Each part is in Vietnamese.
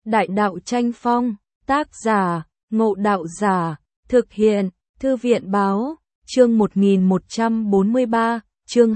Đại đạo tranh phong, tác giả, Ngộ Đạo Giả, thực hiện, Thư viện báo, chương 1143, chương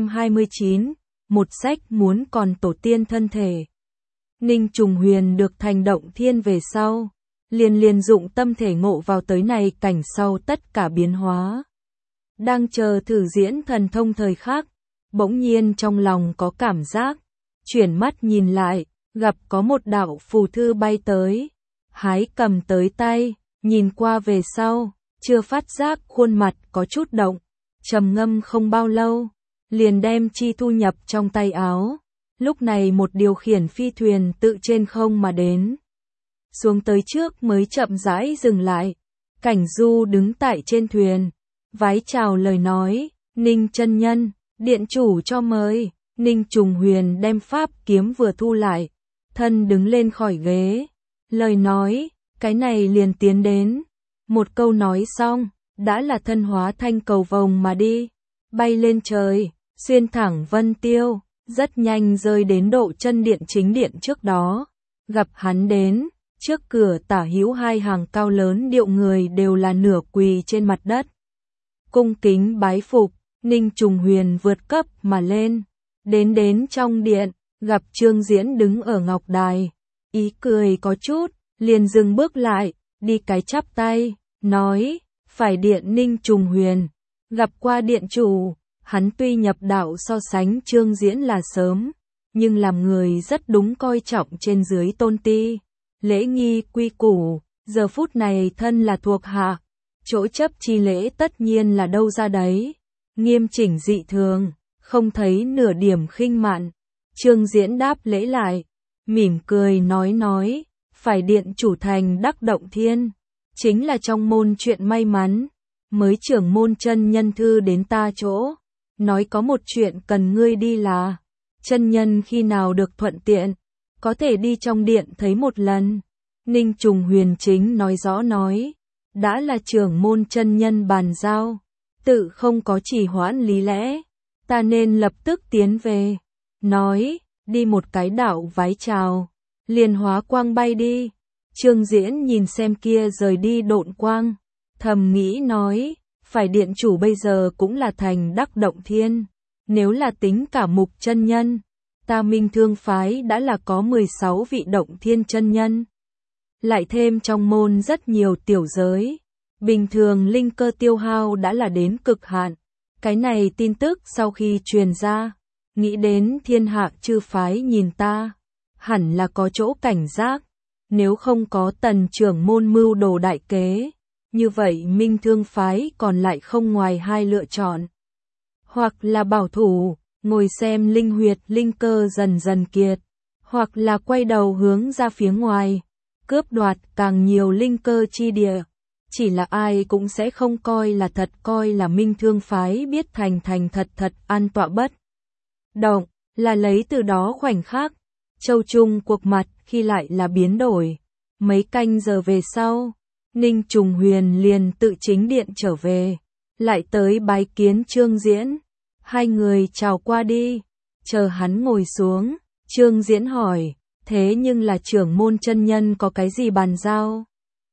229, một sách muốn còn tổ tiên thân thể. Ninh Trùng Huyền được thành động thiên về sau, liền dụng tâm thể ngộ vào tới này cảnh sau tất cả biến hóa. Đang chờ thử diễn thần thông thời khắc, bỗng nhiên trong lòng có cảm giác, chuyển mắt nhìn lại, gặp có một đạo phù thư bay tới, hái cầm tới tay, nhìn qua về sau, chưa phát giác khuôn mặt có chút động, trầm ngâm không bao lâu, liền đem chi thu nhập trong tay áo. Lúc này một điều khiển phi thuyền tự trên không mà đến, xuống tới trước mới chậm rãi dừng lại. Cảnh Du đứng tại trên thuyền, vái chào lời nói, Ninh chân nhân, điện chủ cho mời. Ninh Trùng Huyền đem pháp kiếm vừa thu lại, thân đứng lên khỏi ghế, lời nói, cái này liền tiến đến. Một câu nói xong, đã là thân hóa thanh cầu vồng mà đi, bay lên trời, xuyên thẳng vân tiêu, rất nhanh rơi đến độ chân điện chính điện trước đó. Gặp hắn đến, trước cửa tả hữu hai hàng cao lớn điệu người đều là nửa quỳ trên mặt đất, cung kính bái phục. Ninh Trùng Huyền vượt cấp mà lên, đến trong điện, gặp Trương Diễn đứng ở ngọc đài, ý cười có chút, liền dừng bước lại, đi cái chắp tay, nói, phải điện Ninh Trùng Huyền, gặp qua điện chủ. Hắn tuy nhập đạo so sánh Trương Diễn là sớm, nhưng làm người rất đúng coi trọng trên dưới tôn ti, lễ nghi quy củ, giờ phút này thân là thuộc hạ, chỗ chấp chi lễ tất nhiên là đâu ra đấy, nghiêm chỉnh dị thường, không thấy nửa điểm khinh mạn. Trương Diễn đáp lễ lại, mỉm cười nói, phải điện chủ thành đắc động thiên, chính là trong môn chuyện may mắn, mới trưởng môn chân nhân thư đến ta chỗ, nói có một chuyện cần ngươi đi là, chân nhân khi nào được thuận tiện, có thể đi trong điện thấy một lần. Ninh Trùng Huyền chính nói rõ nói, đã là trưởng môn chân nhân bàn giao, tự không có trì hoãn lý lẽ, ta nên lập tức tiến về. Nói, đi một cái đạo vái chào, liền hóa quang bay đi. Trương Diễn nhìn xem kia rời đi độn quang, thầm nghĩ nói, phải điện chủ bây giờ cũng là thành đắc động thiên, nếu là tính cả Mục chân nhân, ta Minh Thương phái đã là có 16 vị động thiên chân nhân. Lại thêm trong môn rất nhiều tiểu giới, bình thường linh cơ tiêu hao đã là đến cực hạn. Cái này tin tức sau khi truyền ra, nghĩ đến thiên hạ chư phái nhìn ta, hẳn là có chỗ cảnh giác, nếu không có Tần trưởng môn mưu đồ đại kế, như vậy Minh Thương phái còn lại không ngoài hai lựa chọn. Hoặc là bảo thủ, ngồi xem linh huyệt linh cơ dần dần kiệt, hoặc là quay đầu hướng ra phía ngoài, cướp đoạt càng nhiều linh cơ chi địa. Chỉ là ai cũng sẽ không coi là thật, coi là Minh Thương phái biết thành thật an tọa bất động, là lấy từ đó khoảnh khắc, Châu Trung cuộc mặt khi lại là biến đổi. Mấy canh giờ về sau, Ninh Trùng Huyền liền tự chính điện trở về, lại tới bái kiến Trương Diễn. Hai người chào qua đi, chờ hắn ngồi xuống, Trương Diễn hỏi, thế nhưng là trưởng môn chân nhân có cái gì bàn giao?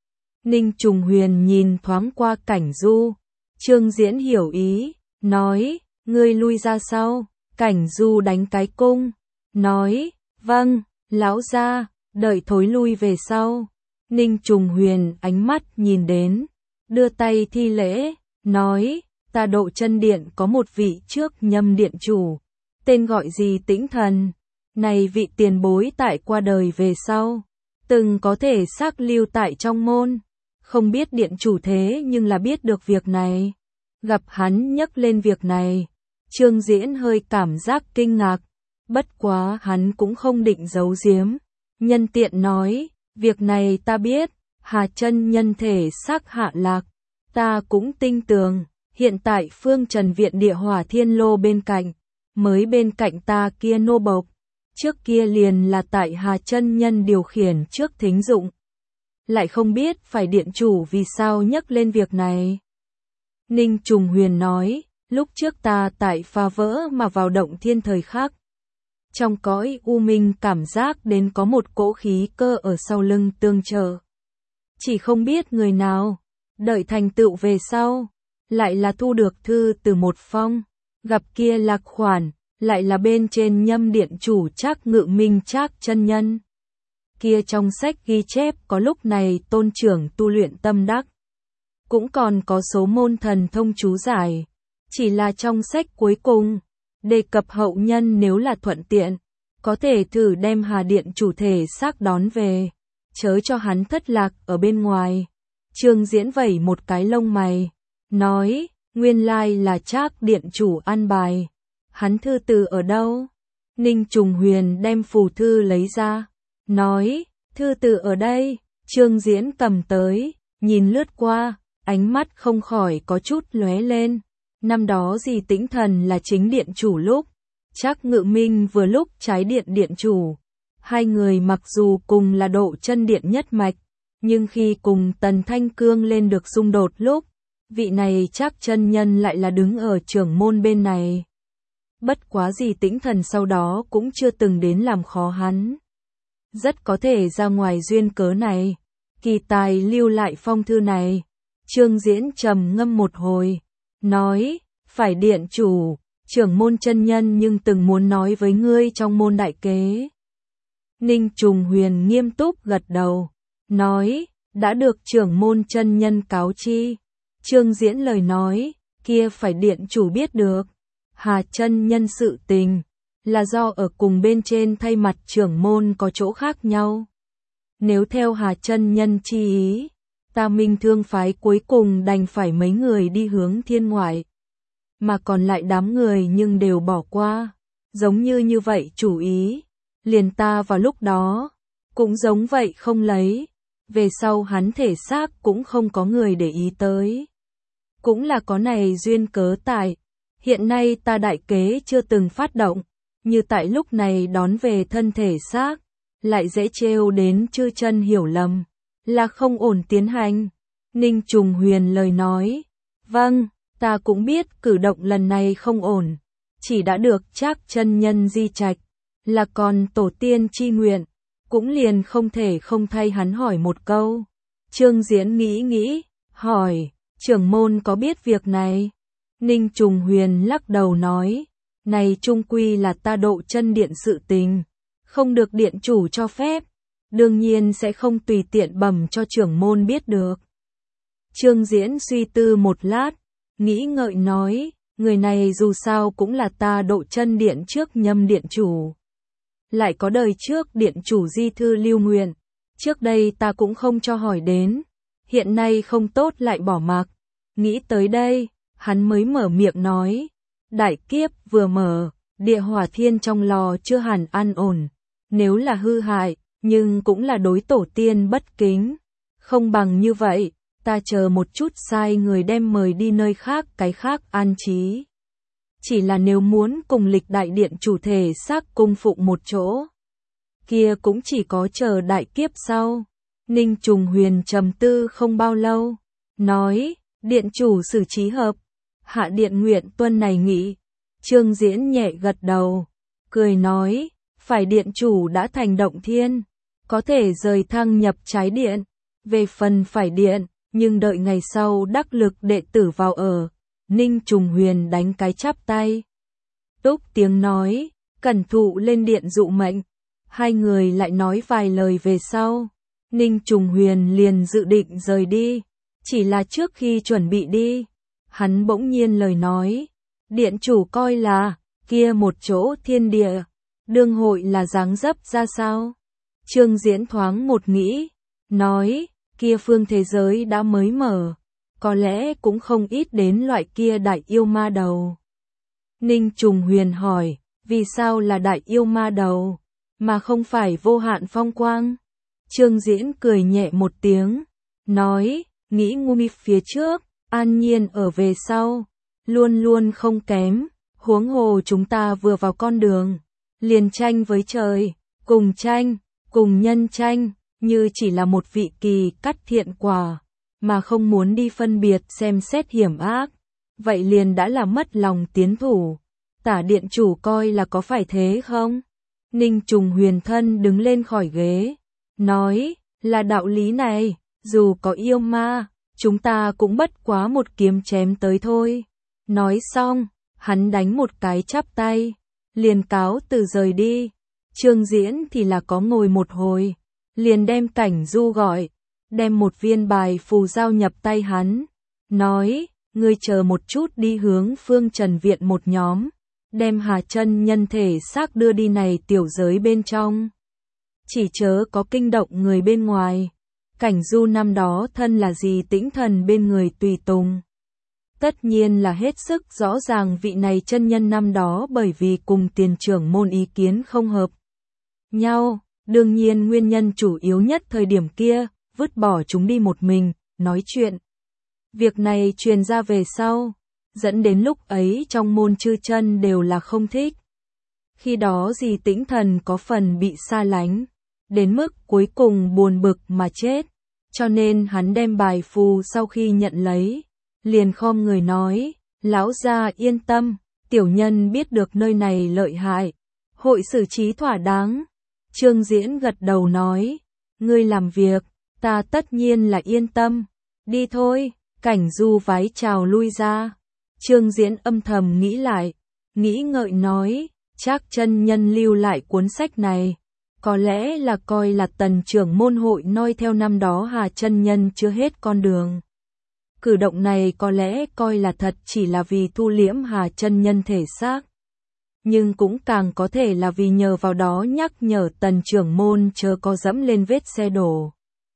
Ninh Trùng Huyền nhìn thoáng qua Cảnh Du, Trương Diễn hiểu ý, nói, ngươi lui ra sau. Cảnh Du đánh cái cung, nói, vâng, lão gia, đợi thối lui về sau. Ninh Trùng Huyền ánh mắt nhìn đến, đưa tay thi lễ, nói, ta Độ Chân điện có một vị trước nhâm điện chủ, tên gọi gì Tĩnh Thần, này vị tiền bối tại qua đời về sau, từng có thể xác lưu tại trong môn, không biết điện chủ thế nhưng là biết được việc này. Gặp hắn nhắc lên việc này, Trương Diễn hơi cảm giác kinh ngạc, bất quá hắn cũng không định giấu giếm, nhân tiện nói, việc này ta biết, Hà chân nhân thể xác hạ lạc, ta cũng tin tưởng, hiện tại Phương Trần viện Địa Hỏa Thiên Lô bên cạnh, mới bên cạnh ta kia nô bộc, trước kia liền là tại Hà chân nhân điều khiển trước thính dụng. Lại không biết phải điện chủ vì sao nhắc lên việc này. Ninh Trùng Huyền nói, lúc trước ta tại phá vỡ mà vào động thiên thời khắc, Trong cõi u minh cảm giác đến có một cỗ khí cơ ở sau lưng tương trợ. Chỉ không biết người nào, đợi thành tựu về sau, lại là thu được thư từ một phong, gặp kia Lạc Khoản, lại là bên trên Nhâm điện chủ Trác Ngự Minh Trác chân nhân. Kia trong sách ghi chép có lúc này tôn trưởng tu luyện tâm đắc. Cũng còn có số môn thần thông chú giải. Chỉ là trong sách cuối cùng, đề cập hậu nhân nếu là thuận tiện, có thể thử đem Hà điện chủ thể xác đón về, chớ cho hắn thất lạc ở bên ngoài. Trương Diễn vẩy một cái lông mày, nói, nguyên lai là Trác điện chủ an bài. Hắn thư từ ở đâu? Ninh Trùng Huyền đem phù thư lấy ra, nói, thư từ ở đây. Trương Diễn cầm tới, nhìn lướt qua, ánh mắt không khỏi có chút lóe lên. Năm đó Di Tĩnh Thần là chính điện chủ lúc, Trác Ngự Minh vừa lúc trái điện điện chủ. Hai người mặc dù cùng là độ chân điện nhất mạch, nhưng khi cùng Tần Thanh Cương lên được xung đột lúc, vị này Trác chân nhân lại là đứng ở trưởng môn bên này. Bất quá Di Tĩnh Thần sau đó cũng chưa từng đến làm khó hắn. Rất có thể ra ngoài duyên cớ này, kỳ tài lưu lại phong thư này. Trương Diễn trầm ngâm một hồi, nói, phải điện chủ, trưởng môn chân nhân nhưng từng muốn nói với ngươi trong môn đại kế. Ninh Trùng Huyền nghiêm túc gật đầu, nói, đã được trưởng môn chân nhân cáo chi. Trương Diễn lời nói, kia phải điện chủ biết được. Hà chân nhân sự tình, là do ở cùng bên trên thay mặt trưởng môn có chỗ khác nhau. Nếu theo Hà chân nhân chi ý, ta Minh Thương phái cuối cùng đành phải mấy người đi hướng thiên ngoại. Mà còn lại đám người nhưng đều bỏ qua. Giống như vậy chủ ý, liền ta vào lúc đó, cũng giống vậy không lấy. Về sau hắn thể xác cũng không có người để ý tới. Cũng là có này duyên cớ tại. Hiện nay ta đại kế chưa từng phát động, như tại lúc này đón về thân thể xác, lại dễ trêu đến chư chân hiểu lầm, là không ổn tiến hành. Ninh Trùng Huyền lời nói, vâng, ta cũng biết cử động lần này không ổn, chỉ đã được Trác chân nhân di trạch, là còn tổ tiên chi nguyện, cũng liền không thể không thay hắn hỏi một câu. Trương Diễn nghĩ, hỏi, trưởng môn có biết việc này? Ninh Trùng Huyền lắc đầu nói, này chung quy là ta độ chân điện sự tình, không được điện chủ cho phép, đương nhiên sẽ không tùy tiện bẩm cho trưởng môn biết được. Trương Diễn suy tư một lát, nghĩ ngợi nói, người này dù sao cũng là ta độ chân điện trước Nhâm điện chủ. Lại có đời trước điện chủ di thư lưu nguyện, trước đây ta cũng không cho hỏi đến, hiện nay không tốt lại bỏ mặc. Nghĩ tới đây, hắn mới mở miệng nói, đại kiếp vừa mở, địa hỏa thiên trong lò chưa hẳn an ổn, nếu là hư hại, nhưng cũng là đối tổ tiên bất kính. Không bằng như vậy, ta chờ một chút sai người đem mời đi nơi khác cái khác an trí. Chỉ là nếu muốn cùng lịch đại điện chủ thể xác cung phụng một chỗ, kia cũng chỉ có chờ đại kiếp sau. Ninh Trùng Huyền trầm tư không bao lâu, nói, điện chủ xử trí hợp, hạ điện nguyện tuân này nghị. Trương Diễn nhẹ gật đầu, cười nói, phải điện chủ đã thành động thiên, có thể rời thăng nhập trái điện, về phần phải điện, nhưng đợi ngày sau đắc lực đệ tử vào ở. Ninh Trùng Huyền đánh cái chắp tay, túc tiếng nói, cẩn thụ lên điện dụ mệnh. Hai người lại nói vài lời về sau, Ninh Trùng Huyền liền dự định rời đi, chỉ là trước khi chuẩn bị đi, hắn bỗng nhiên lời nói, điện chủ coi là, kia một chỗ thiên địa, đương hội là dáng dấp ra sao? Trương Diễn thoáng một nghĩ, nói, kia phương thế giới đã mới mở, có lẽ cũng không ít đến loại kia đại yêu ma đầu. Ninh Trùng Huyền hỏi, vì sao là đại yêu ma đầu, mà không phải vô hạn phong quang? Trương Diễn cười nhẹ một tiếng, nói, nghĩ ngu phía trước, an nhiên ở về sau, luôn luôn không kém, huống hồ chúng ta vừa vào con đường, liền tranh với trời, cùng tranh, cùng nhân tranh, như chỉ là một vị kỳ cắt thiện quả, mà không muốn đi phân biệt xem xét hiểm ác, vậy liền đã là mất lòng tiến thủ. Tả điện chủ coi là có phải thế không? Ninh Trùng Huyền thân đứng lên khỏi ghế, nói, là đạo lý này, dù có yêu ma, chúng ta cũng bất quá một kiếm chém tới thôi. Nói xong, hắn đánh một cái chắp tay, liền cáo từ rời đi. Trương Diễn thì là có ngồi một hồi, liền đem Cảnh Du gọi, đem một viên bài phù giao nhập tay hắn, nói, ngươi chờ một chút đi hướng Phương Trần Viện một nhóm, đem Hà Chân Nhân thể xác đưa đi này tiểu giới bên trong. Chỉ chớ có kinh động người bên ngoài. Cảnh Du năm đó thân là gì Tĩnh Thần bên người tùy tùng. Tất nhiên là hết sức rõ ràng vị này chân nhân năm đó bởi vì cùng tiền trưởng môn ý kiến không hợp nhau, đương nhiên nguyên nhân chủ yếu nhất thời điểm kia, vứt bỏ chúng đi một mình, nói chuyện. Việc này truyền ra về sau, dẫn đến lúc ấy trong môn chư chân đều là không thích. Khi đó Dì Tĩnh Thần có phần bị xa lánh, đến mức cuối cùng buồn bực mà chết, cho nên hắn đem bài phù sau khi nhận lấy, liền khom người nói, lão gia yên tâm, tiểu nhân biết được nơi này lợi hại, hội xử trí thỏa đáng. Trương Diễn gật đầu nói, ngươi làm việc, ta tất nhiên là yên tâm, đi thôi. Cảnh Du vái chào lui ra. Trương Diễn âm thầm nghĩ lại, nghĩ ngợi nói, chắc chân nhân lưu lại cuốn sách này, có lẽ là coi là Tần trưởng môn hội noi theo năm đó Hà chân nhân chưa hết con đường. Cử động này có lẽ coi là thật chỉ là vì thu liễm Hà chân nhân thể xác, nhưng cũng càng có thể là vì nhờ vào đó nhắc nhở Tần trưởng môn chớ có dẫm lên vết xe đổ.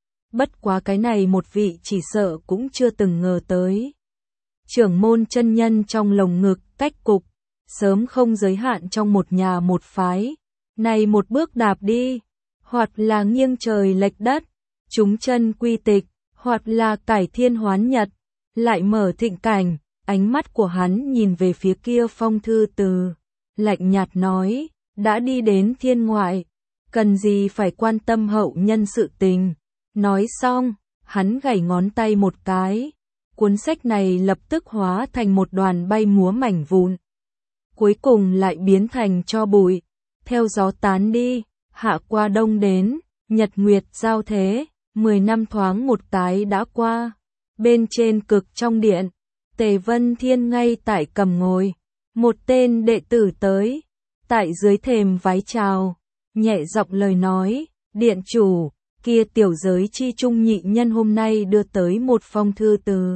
Bất quá cái này một vị chỉ sợ cũng chưa từng ngờ tới. Trưởng môn chân nhân trong lồng ngực cách cục, sớm không giới hạn trong một nhà một phái. Này một bước đạp đi, hoặc là nghiêng trời lệch đất, chúng chân quy tịch, hoặc là cải thiên hoán nhật, lại mở thịnh cảnh. Ánh mắt của hắn nhìn về phía kia phong thư từ, lạnh nhạt nói, đã đi đến thiên ngoại, cần gì phải quan tâm hậu nhân sự tình. Nói xong, hắn gảy ngón tay một cái, cuốn sách này lập tức hóa thành một đoàn bay múa mảnh vụn. Cuối cùng lại biến thành tro bụi, theo gió tán đi, hạ qua đông đến, nhật nguyệt giao thế, 10 năm thoáng một cái đã qua. Bên trên cực trong điện, Tề Vân Thiên ngay tại cầm ngồi, một tên đệ tử tới, tại dưới thềm vái chào, nhẹ giọng lời nói, điện chủ, kia tiểu giới chi trung nhị nhân hôm nay đưa tới một phong thư từ.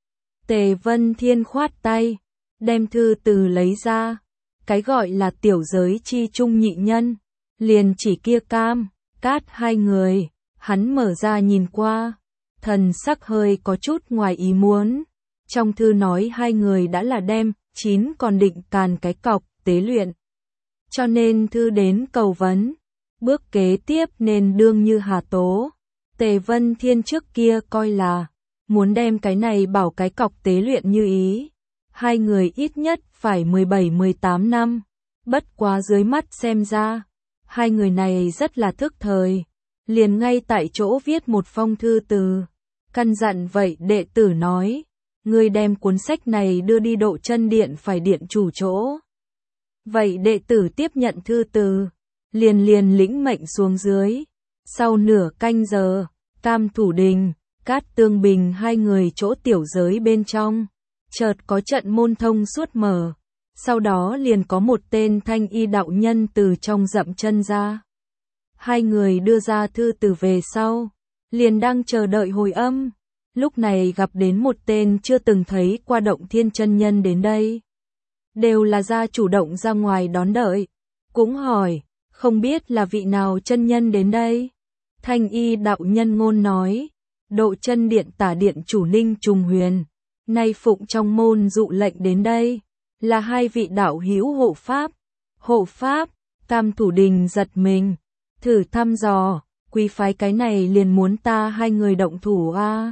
Tề Vân Thiên khoát tay, đem thư từ lấy ra, cái gọi là tiểu giới chi trung nhị nhân, liền chỉ kia Cam, Cát hai người, hắn mở ra nhìn qua, thần sắc hơi có chút ngoài ý muốn. Trong thư nói hai người đã là đem, 9 còn định càn cái cọc, tế luyện. Cho nên thư đến cầu vấn. Bước kế tiếp nên đương như Hà Tố. Tề Vân Thiên trước kia coi là muốn đem cái này bảo cái cọc tế luyện như ý. Hai người ít nhất phải 17-18 năm. Bất quá dưới mắt xem ra, hai người này rất là thức thời. Liền ngay tại chỗ viết một phong thư từ. Căn dặn vậy đệ tử nói, ngươi đem cuốn sách này đưa đi Độ Chân Điện phải điện chủ chỗ. Vậy đệ tử tiếp nhận thư từ, liền lĩnh mệnh xuống dưới. Sau nửa canh giờ, Tam Thủ Đình, Cát Tương Bình hai người chỗ tiểu giới bên trong, chợt có trận môn thông suốt mở. Sau đó liền có một tên thanh y đạo nhân từ trong dậm chân ra. Hai người đưa ra thư từ về sau, liền đang chờ đợi hồi âm. Lúc này gặp đến một tên chưa từng thấy qua Động Thiên chân nhân đến đây. Đều là gia chủ động ra ngoài đón đợi. Cũng hỏi, không biết là vị nào chân nhân đến đây? Thanh y đạo nhân ngôn nói, Độ Chân Điện tả điện chủ Ninh Trùng Huyền, nay phụng trong môn dụ lệnh đến đây, là hai vị đạo hữu hộ pháp. Hộ pháp, Tam Thủ Đình giật mình, thử thăm dò, quý phái cái này liền muốn ta hai người động thủ a?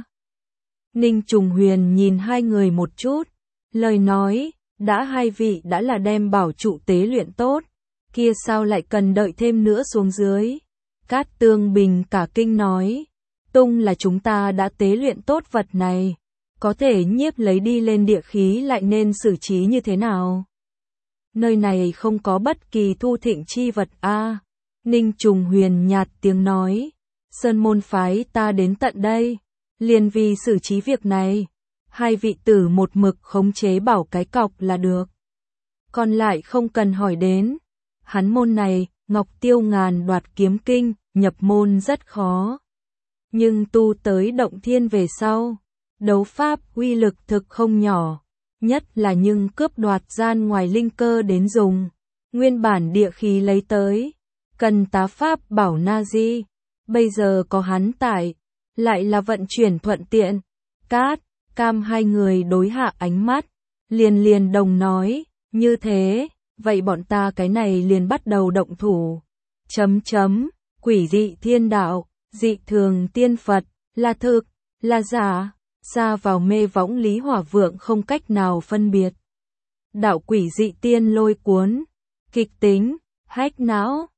Ninh Trùng Huyền nhìn hai người một chút, lời nói, đã hai vị đã là đem bảo trụ tế luyện tốt, kia sao lại cần đợi thêm nữa xuống dưới? Cát Tương Bình cả kinh nói, tung là chúng ta đã tế luyện tốt vật này, có thể nhiếp lấy đi lên địa khí lại nên xử trí như thế nào? nơi này không có bất kỳ thu thịnh chi vật a. Ninh Trùng Huyền nhạt tiếng nói, Sơn môn phái ta đến tận đây, liền vì xử trí việc này, hai vị tử một mực khống chế bảo cái cọc là được. Còn lại không cần hỏi đến, hắn môn này, Ngọc Tiêu ngàn đoạt kiếm kinh, nhập môn rất khó. Nhưng tu tới động thiên về sau, đấu pháp uy lực thực không nhỏ, nhất là nhưng cướp đoạt gian ngoài linh cơ đến dùng, nguyên bản địa khí lấy tới, cần tá pháp bảo na di, bây giờ có hắn tại, lại là vận chuyển thuận tiện. Cát, Cam hai người đối hạ ánh mắt, liền đồng nói, như thế, vậy bọn ta cái này liền bắt đầu động thủ. Quỷ dị thiên đạo, dị thường tiên Phật, là thực, là giả, xa vào mê võng Lý Hỏa Vượng không cách nào phân biệt. Đạo quỷ dị tiên lôi cuốn, kịch tính, hách não,